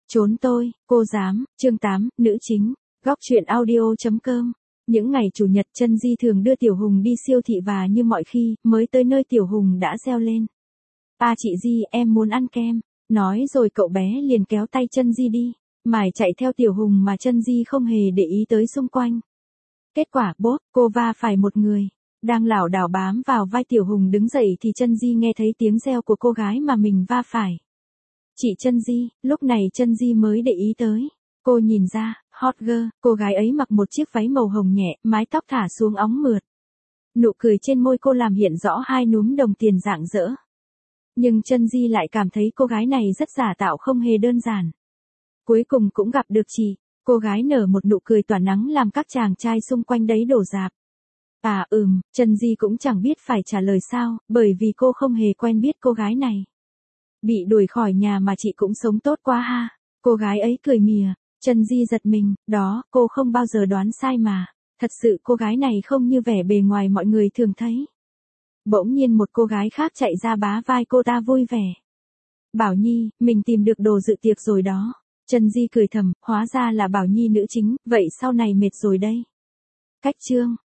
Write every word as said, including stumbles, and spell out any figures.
Trốn tôi, cô dám, chương tám, nữ chính, góc truyện audio.com. Những ngày chủ nhật Chân Di thường đưa Tiểu Hùng đi siêu thị và như mọi khi, mới tới nơi Tiểu Hùng đã reo lên. "A chị Di, em muốn ăn kem." Nói rồi cậu bé liền kéo tay Chân Di đi, mải chạy theo Tiểu Hùng mà Chân Di không hề để ý tới xung quanh. Kết quả, bốp, cô va phải một người. Đang lảo đảo bám vào vai Tiểu Hùng đứng dậy thì Chân Di nghe thấy tiếng reo của cô gái mà mình va phải. Chị Chân Di, lúc này Chân Di mới để ý tới. Cô nhìn ra, hot girl, cô gái ấy mặc một chiếc váy màu hồng nhẹ, mái tóc thả xuống óng mượt. Nụ cười trên môi cô làm hiện rõ hai núm đồng tiền rạng rỡ. Nhưng Chân Di lại cảm thấy cô gái này rất giả tạo, không hề đơn giản. Cuối cùng cũng gặp được chị. Cô gái nở một nụ cười tỏa nắng làm các chàng trai xung quanh đấy đổ rạp. À ừm, Chân Di cũng chẳng biết phải trả lời sao, bởi vì cô không hề quen biết cô gái này. Bị đuổi khỏi nhà mà chị cũng sống tốt quá ha. Cô gái ấy cười mỉa. Chân Di giật mình, đó, cô không bao giờ đoán sai mà. Thật sự cô gái này không như vẻ bề ngoài mọi người thường thấy. Bỗng nhiên một cô gái khác chạy ra bá vai cô ta vui vẻ. Bảo Nhi, mình tìm được đồ dự tiệc rồi đó. Chân Di cười thầm, hóa ra là Bảo Nhi nữ chính, vậy sau này mệt rồi đây. Cách chương.